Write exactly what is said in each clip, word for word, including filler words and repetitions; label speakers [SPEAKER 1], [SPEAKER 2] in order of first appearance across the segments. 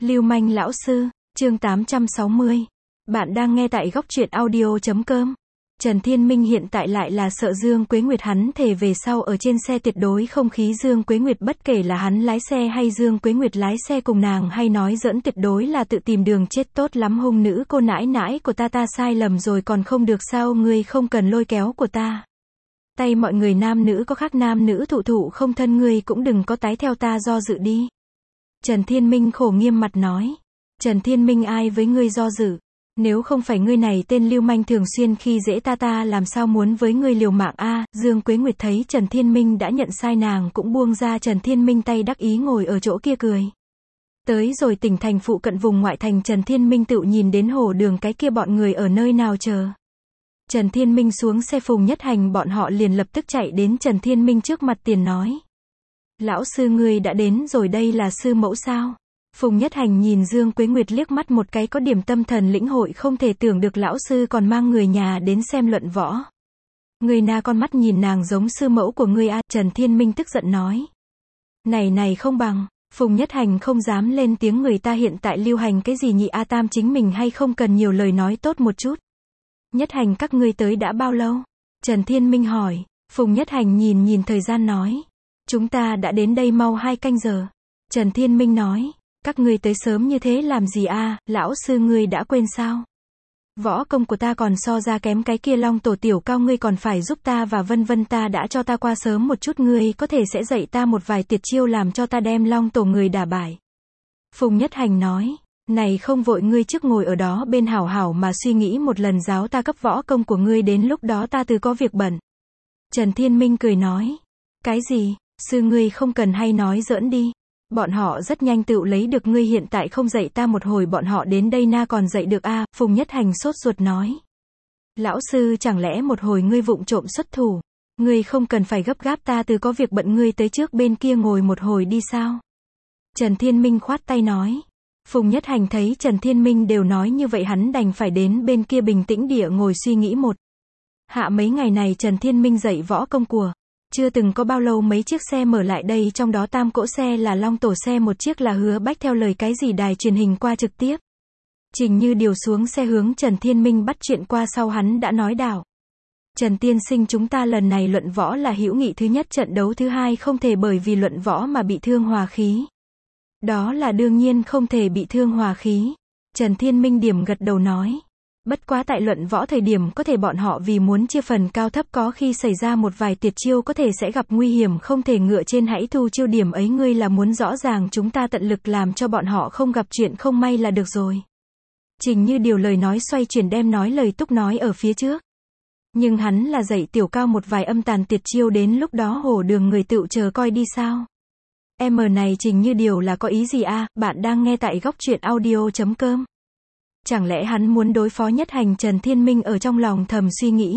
[SPEAKER 1] Lưu manh lão sư, chương tám trăm sáu mươi. Bạn đang nghe tại góc truyện audio chấm com. Trần Thiên Minh hiện tại lại là sợ Dương Quế Nguyệt, hắn thề về sau ở trên xe tuyệt đối không khí Dương Quế Nguyệt, bất kể là hắn lái xe hay Dương Quế Nguyệt lái xe cùng nàng hay nói giỡn, tuyệt đối là tự tìm đường chết. Tốt lắm hung nữ cô nãi nãi của ta, ta sai lầm rồi còn không được sao, ngươi không cần lôi kéo của ta. Tay mọi người nam nữ có khác, nam nữ thụ thụ không thân, ngươi cũng đừng có tái theo ta do dự đi. Trần Thiên Minh khổ nghiêm mặt nói. Trần Thiên Minh, ai với ngươi do dự? Nếu không phải ngươi này tên lưu manh thường xuyên khi dễ ta, ta làm sao muốn với ngươi liều mạng a? À, Dương Quế Nguyệt thấy Trần Thiên Minh đã nhận sai, nàng cũng buông ra Trần Thiên Minh tay, đắc ý ngồi ở chỗ kia cười. Tới rồi tỉnh thành phụ cận vùng ngoại thành, Trần Thiên Minh tự nhìn đến hồ đường cái kia bọn người ở nơi nào chờ. Trần Thiên Minh xuống xe, Phùng Nhất Hành bọn họ liền lập tức chạy đến Trần Thiên Minh trước mặt tiền nói. Lão sư ngươi đã đến rồi, đây là sư mẫu sao? Phùng Nhất Hành nhìn Dương Quế Nguyệt liếc mắt một cái, có điểm tâm thần lĩnh hội, không thể tưởng được lão sư còn mang người nhà đến xem luận võ. Người na con mắt nhìn nàng giống sư mẫu của ngươi a? Trần Thiên Minh tức giận nói. Này này không bằng. Phùng Nhất Hành không dám lên tiếng, người ta hiện tại lưu hành cái gì nhị a tam chính mình hay không cần nhiều lời nói tốt một chút. Nhất Hành, các ngươi tới đã bao lâu? Trần Thiên Minh hỏi. Phùng Nhất Hành nhìn nhìn thời gian nói. Chúng ta đã đến đây mau hai canh giờ. Trần Thiên Minh nói. Các ngươi tới sớm như thế làm gì a? À, lão sư ngươi đã quên sao? Võ công của ta còn so ra kém cái kia Long Tổ tiểu cao, ngươi còn phải giúp ta và vân vân, ta đã cho ta qua sớm một chút, ngươi có thể sẽ dạy ta một vài tuyệt chiêu làm cho ta đem Long Tổ người đả bại. Phùng Nhất Hành nói. Này không vội, ngươi trước ngồi ở đó bên hảo hảo mà suy nghĩ một lần, giáo ta cấp võ công của ngươi, đến lúc đó ta từ có việc bận. Trần Thiên Minh cười nói. Cái gì? Sư ngươi không cần hay nói giỡn đi. Bọn họ rất nhanh tự lấy được, ngươi hiện tại không dạy ta một hồi bọn họ đến đây na còn dạy được a? À, Phùng Nhất Hành sốt ruột nói. Lão sư, chẳng lẽ một hồi ngươi vụng trộm xuất thủ? Ngươi không cần phải gấp gáp, ta từ có việc bận, ngươi tới trước bên kia ngồi một hồi đi sao? Trần Thiên Minh khoát tay nói. Phùng Nhất Hành thấy Trần Thiên Minh đều nói như vậy, hắn đành phải đến bên kia bình tĩnh địa ngồi suy nghĩ một. Hạ mấy ngày này Trần Thiên Minh dạy võ công của. Chưa từng có bao lâu mấy chiếc xe mở lại đây, trong đó tam cỗ xe là Long Tổ xe, một chiếc là Hứa Bách, theo lời cái gì đài truyền hình qua trực tiếp. Trình Như Điều xuống xe hướng Trần Thiên Minh bắt chuyện qua sau, hắn đã nói đảo. Trần tiên sinh, chúng ta lần này luận võ là hữu nghị thứ nhất, trận đấu thứ hai không thể bởi vì luận võ mà bị thương hòa khí. Đó là đương nhiên không thể bị thương hòa khí. Trần Thiên Minh điểm gật đầu nói. Bất quá tại luận võ thời điểm có thể bọn họ vì muốn chia phần cao thấp, có khi xảy ra một vài tuyệt chiêu có thể sẽ gặp nguy hiểm, không thể ngựa trên hãy thu chiêu, điểm ấy ngươi là muốn rõ ràng, chúng ta tận lực làm cho bọn họ không gặp chuyện không may là được rồi. Trình Như Điều lời nói xoay chuyển, đem nói lời túc nói ở phía trước. Nhưng hắn là dạy tiểu cao một vài âm tàn tuyệt chiêu, đến lúc đó hổ đường người tự chờ coi đi sao. Em này Trình Như Điều là có ý gì a? À? Bạn đang nghe tại góc truyện audio chấm com. Chẳng lẽ hắn muốn đối phó Nhất Hành? Trần Thiên Minh ở trong lòng thầm suy nghĩ.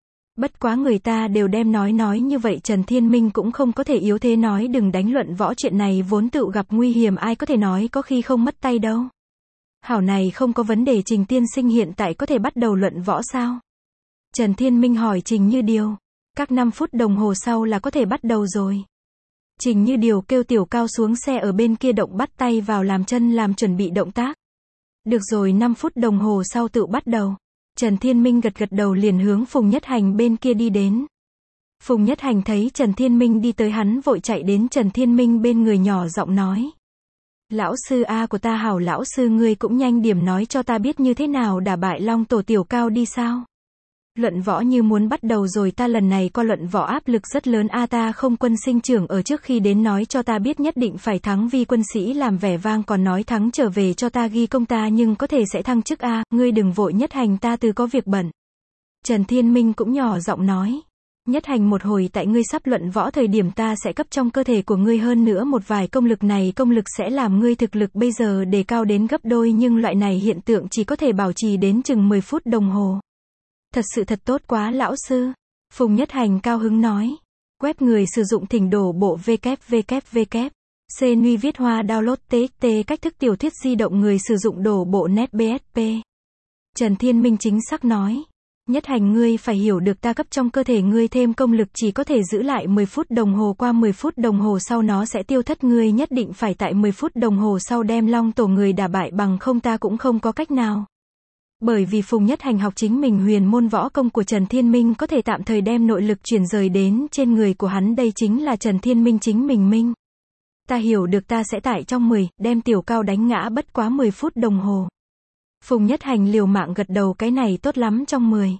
[SPEAKER 1] Bất quá người ta đều đem nói nói như vậy, Trần Thiên Minh cũng không có thể yếu thế nói đừng đánh luận võ, chuyện này vốn tự gặp nguy hiểm, ai có thể nói có khi không mất tay đâu. Hảo này không có vấn đề, Trình tiên sinh hiện tại có thể bắt đầu luận võ sao? Trần Thiên Minh hỏi Trình Như Điều. Các năm phút đồng hồ sau là có thể bắt đầu rồi. Trình Như Điều kêu tiểu cao xuống xe ở bên kia động, bắt tay vào làm chân làm chuẩn bị động tác. Được rồi, năm phút đồng hồ sau tự bắt đầu. Trần Thiên Minh gật gật đầu liền hướng Phùng Nhất Hành bên kia đi đến. Phùng Nhất Hành thấy Trần Thiên Minh đi tới, hắn vội chạy đến Trần Thiên Minh bên người nhỏ giọng nói. Lão sư a của ta hảo, lão sư ngươi cũng nhanh điểm nói cho ta biết như thế nào đả bại Long Tổ tiểu cao đi sao? Luận võ như muốn bắt đầu rồi, ta lần này qua luận võ áp lực rất lớn a, ta không quân sinh trưởng ở trước khi đến nói cho ta biết nhất định phải thắng, vì quân sĩ làm vẻ vang, còn nói thắng trở về cho ta ghi công, ta nhưng có thể sẽ thăng chức a, ngươi đừng vội Nhất Hành, ta từ có việc bận. Trần Thiên Minh cũng nhỏ giọng nói. Nhất Hành, một hồi tại ngươi sắp luận võ thời điểm ta sẽ cấp trong cơ thể của ngươi hơn nữa một vài công lực, này công lực sẽ làm ngươi thực lực bây giờ đề cao đến gấp đôi, nhưng loại này hiện tượng chỉ có thể bảo trì đến chừng mười phút đồng hồ. Thật sự thật tốt quá lão sư. Phùng Nhất Hành cao hứng nói. Web người sử dụng thỉnh đổ bộ www. Cnuy viết hoa download txt, cách thức tiểu thuyết di động người sử dụng đổ bộ net bsp. Trần Thiên Minh chính xác nói. Nhất Hành ngươi phải hiểu được ta cấp trong cơ thể ngươi thêm công lực chỉ có thể giữ lại mười phút đồng hồ, qua mười phút đồng hồ sau nó sẽ tiêu thất, ngươi nhất định phải tại mười phút đồng hồ sau đem Long Tổ người đả bại, bằng không ta cũng không có cách nào. Bởi vì Phùng Nhất Hành học chính mình huyền môn võ công của Trần Thiên Minh có thể tạm thời đem nội lực chuyển rời đến trên người của hắn, đây chính là Trần Thiên Minh chính mình minh. Ta hiểu được ta sẽ tại trong mười, đem Tiểu Cao đánh ngã bất quá mười phút đồng hồ. Phùng Nhất Hành liều mạng gật đầu, cái này tốt lắm, trong mười.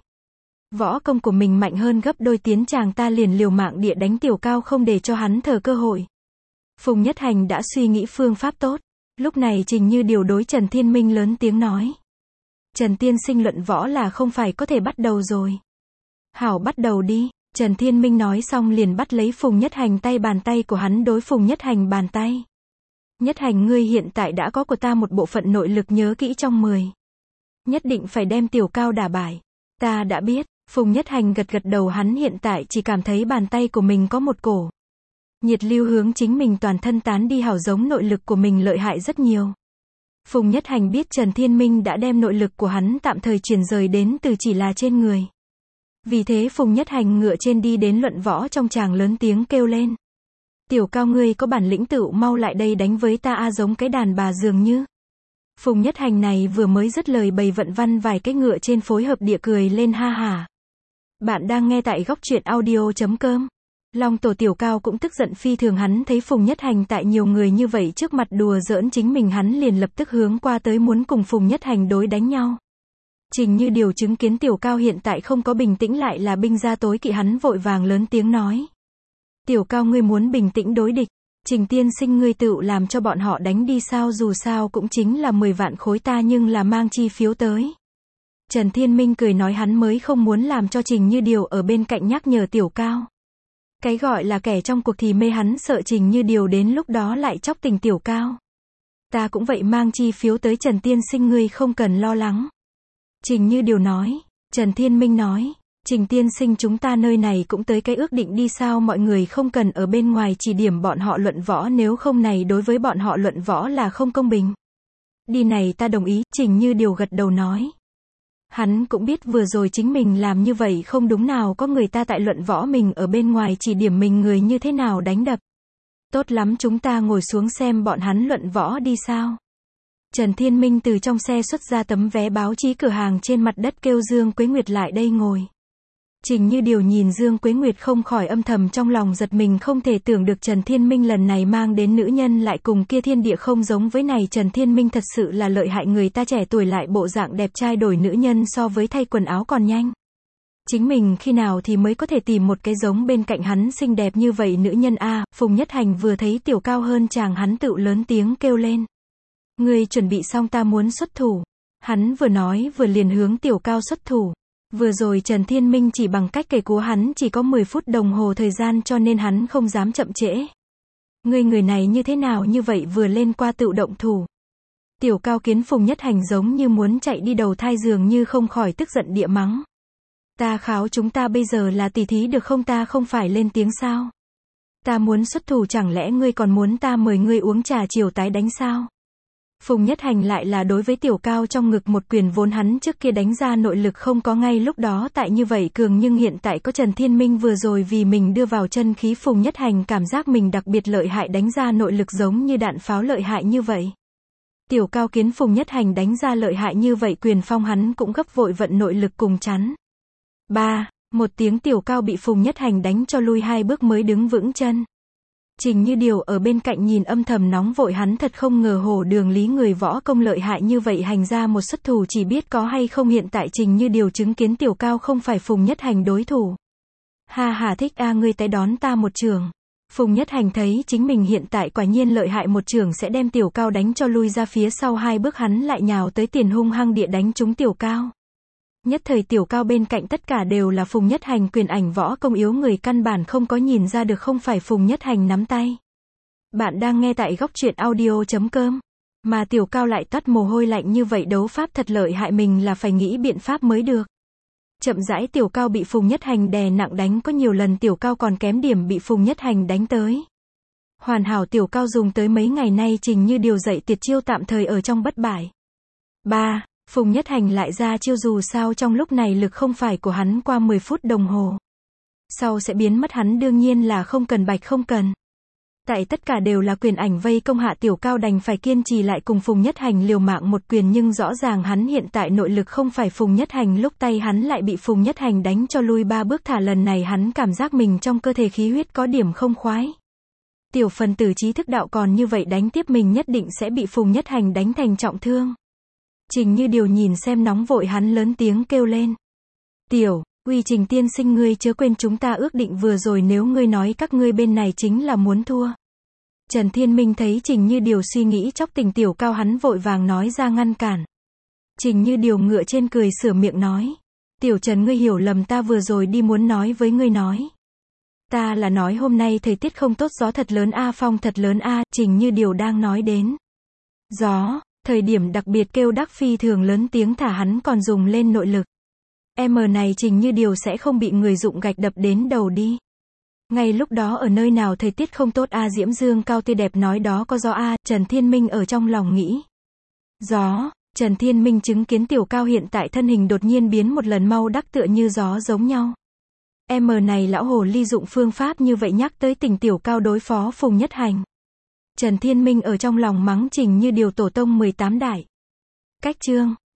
[SPEAKER 1] Võ công của mình mạnh hơn gấp đôi tiến chàng ta liền liều mạng địa đánh Tiểu Cao không để cho hắn thở cơ hội. Phùng Nhất Hành đã suy nghĩ phương pháp tốt. Lúc này Trình Như Điều đối Trần Thiên Minh lớn tiếng nói. Trần tiên sinh luận võ là không phải có thể bắt đầu rồi. Hảo, bắt đầu đi. Trần Thiên Minh nói xong liền bắt lấy Phùng Nhất Hành tay, bàn tay của hắn đối Phùng Nhất Hành bàn tay. Nhất Hành ngươi hiện tại đã có của ta một bộ phận nội lực, nhớ kỹ trong mười. Nhất định phải đem Tiểu Cao đả bại. Ta đã biết. Phùng Nhất Hành gật gật đầu, hắn hiện tại chỉ cảm thấy bàn tay của mình có một cổ nhiệt lưu hướng chính mình toàn thân tán đi, hảo giống nội lực của mình lợi hại rất nhiều. Phùng Nhất Hành biết Trần Thiên Minh đã đem nội lực của hắn tạm thời chuyển rời đến từ chỉ là trên người. Vì thế Phùng Nhất Hành ngựa trên đi đến luận võ trong tràng, lớn tiếng kêu lên. Tiểu Cao ngươi có bản lĩnh tựu mau lại đây đánh với ta a, giống cái đàn bà dường như. Phùng Nhất Hành này vừa mới dứt lời, bầy vận văn vài cái ngựa trên phối hợp địa cười lên ha hả. Bạn đang nghe tại góc truyện audio chấm com. Long Tổ Tiểu Cao cũng tức giận phi thường, hắn thấy Phùng Nhất Hành tại nhiều người như vậy trước mặt đùa giỡn chính mình, hắn liền lập tức hướng qua tới muốn cùng Phùng Nhất Hành đối đánh nhau. Trình Như Điều chứng kiến Tiểu Cao hiện tại không có bình tĩnh, lại là binh gia tối kỵ, hắn vội vàng lớn tiếng nói. Tiểu Cao ngươi muốn bình tĩnh đối địch, Trình tiên sinh ngươi tựu làm cho bọn họ đánh đi sao, dù sao cũng chính là mười vạn khối, ta nhưng là mang chi phiếu tới. Trần Thiên Minh cười nói, hắn mới không muốn làm cho Trình Như Điều ở bên cạnh nhắc nhở Tiểu Cao. Cái gọi là kẻ trong cuộc thì mê, hắn sợ Trình Như Điều đến lúc đó lại chọc tình Tiểu Cao. Ta cũng vậy, mang chi phiếu tới, Trần tiên sinh ngươi không cần lo lắng. Trình Như Điều nói. Trần Thiên Minh nói. Trình tiên sinh chúng ta nơi này cũng tới cái ước định đi sao, mọi người không cần ở bên ngoài chỉ điểm bọn họ luận võ, nếu không này đối với bọn họ luận võ là không công bình. Đi này ta đồng ý, Trình Như Điều gật đầu nói. Hắn cũng biết vừa rồi chính mình làm như vậy không đúng, nào có người ta tại luận võ, mình ở bên ngoài chỉ điểm mình người như thế nào đánh đập. Tốt lắm, chúng ta ngồi xuống xem bọn hắn luận võ đi sao. Trần Thiên Minh từ trong xe xuất ra tấm vé báo chí cửa hàng trên mặt đất, kêu Dương Quế Nguyệt lại đây ngồi. Trình Như Điều nhìn Dương Quế Nguyệt không khỏi âm thầm trong lòng giật mình, không thể tưởng được Trần Thiên Minh lần này mang đến nữ nhân lại cùng kia thiên địa không giống với này. Trần Thiên Minh thật sự là lợi hại, người ta trẻ tuổi lại bộ dạng đẹp trai, đổi nữ nhân so với thay quần áo còn nhanh. Chính mình khi nào thì mới có thể tìm một cái giống bên cạnh hắn xinh đẹp như vậy nữ nhân a? Phùng Nhất Hành vừa thấy Tiểu Cao hơn chàng, hắn tựu lớn tiếng kêu lên. Ngươi chuẩn bị xong, ta muốn xuất thủ. Hắn vừa nói vừa liền hướng Tiểu Cao xuất thủ. Vừa rồi Trần Thiên Minh chỉ bằng cách kể của hắn chỉ có mười phút đồng hồ thời gian, cho nên hắn không dám chậm trễ. Ngươi người này như thế nào như vậy, vừa lên qua tự động thủ. Tiểu Cao kiến Phùng Nhất Hành giống như muốn chạy đi đầu thai, dường như không khỏi tức giận địa mắng. Ta kháo, chúng ta bây giờ là tỉ thí được không, ta không phải lên tiếng sao. Ta muốn xuất thủ, chẳng lẽ ngươi còn muốn ta mời ngươi uống trà chiều tái đánh sao? Phùng Nhất Hành lại là đối với Tiểu Cao trong ngực một quyền, vốn hắn trước kia đánh ra nội lực không có ngay lúc đó tại như vậy cường, nhưng hiện tại có Trần Thiên Minh vừa rồi vì mình đưa vào chân khí, Phùng Nhất Hành cảm giác mình đặc biệt lợi hại, đánh ra nội lực giống như đạn pháo lợi hại như vậy. Tiểu Cao kiến Phùng Nhất Hành đánh ra lợi hại như vậy quyền phong, hắn cũng gấp vội vận nội lực cùng chắn. Ba, một tiếng, Tiểu Cao bị Phùng Nhất Hành đánh cho lui hai bước mới đứng vững chân. Trình Như Điều ở bên cạnh nhìn âm thầm nóng vội, hắn thật không ngờ Hồ Đường Lý người võ công lợi hại như vậy, hành ra một xuất thủ chỉ biết có hay không. Hiện tại Trình Như Điều chứng kiến Tiểu Cao không phải Phùng Nhất Hành đối thủ. Ha ha, thích a, ngươi tới đón ta một trường. Phùng Nhất Hành thấy chính mình hiện tại quả nhiên lợi hại, một trường sẽ đem Tiểu Cao đánh cho lui ra phía sau hai bước, hắn lại nhào tới tiền hung hăng địa đánh trúng Tiểu Cao. Nhất thời Tiểu Cao bên cạnh tất cả đều là Phùng Nhất Hành quyền ảnh võ công yếu người, căn bản không có nhìn ra được không phải Phùng Nhất Hành nắm tay. Bạn đang nghe tại góc truyện audio chấm com. Mà Tiểu Cao lại toát mồ hôi lạnh như vậy, đấu pháp thật lợi hại, mình là phải nghĩ biện pháp mới được. Chậm rãi Tiểu Cao bị Phùng Nhất Hành đè nặng đánh, có nhiều lần Tiểu Cao còn kém điểm bị Phùng Nhất Hành đánh tới. Hoàn hảo Tiểu Cao dùng tới mấy ngày nay, Trình Như Điều dạy tuyệt chiêu tạm thời ở trong bất bại. Ba. Phùng Nhất Hành lại ra chiêu dù sao trong lúc này lực không phải của hắn qua mười phút đồng hồ. Sau sẽ biến mất hắn đương nhiên là không cần bạch không cần. Tại tất cả đều là quyền ảnh vây công Hạ Tiểu Cao đành phải kiên trì lại cùng Phùng Nhất Hành liều mạng một quyền nhưng rõ ràng hắn hiện tại nội lực không phải Phùng Nhất Hành lúc tay hắn lại bị Phùng Nhất Hành đánh cho lui ba bước thả lần này hắn cảm giác mình trong cơ thể khí huyết có điểm không khoái. Tiểu phần tử trí thức đạo còn như vậy đánh tiếp mình nhất định sẽ bị Phùng Nhất Hành đánh thành trọng thương. Trình Như Điều nhìn xem nóng vội hắn lớn tiếng kêu lên. Tiểu, Uy Trình tiên sinh ngươi chớ quên chúng ta ước định vừa rồi nếu ngươi nói các ngươi bên này chính là muốn thua. Trần Thiên Minh thấy Trình Như Điều suy nghĩ chóc tình Tiểu Cao hắn vội vàng nói ra ngăn cản. Trình Như Điều ngựa trên cười sửa miệng nói. Tiểu Trần ngươi hiểu lầm ta vừa rồi đi muốn nói với ngươi nói. Ta là nói hôm nay thời tiết không tốt gió thật lớn a phong thật lớn a Trình Như Điều đang nói đến. Gió, thời điểm đặc biệt kêu đắc phi thường lớn tiếng thả hắn còn dùng lên nội lực. Em này Trình Như Điều sẽ không bị người dụng gạch đập đến đầu đi. Ngay lúc đó ở nơi nào thời tiết không tốt a Diễm Dương cao tươi đẹp nói đó có gió a Trần Thiên Minh ở trong lòng nghĩ. Gió, Trần Thiên Minh chứng kiến Tiểu Cao hiện tại thân hình đột nhiên biến một lần mau đắc tựa như gió giống nhau. Em này lão hồ ly dụng phương pháp như vậy nhắc tới tình Tiểu Cao đối phó Phùng Nhất Hành. Trần Thiên Minh ở trong lòng mắng Trình Như Điều tổ tông mười tám đại. Cách chương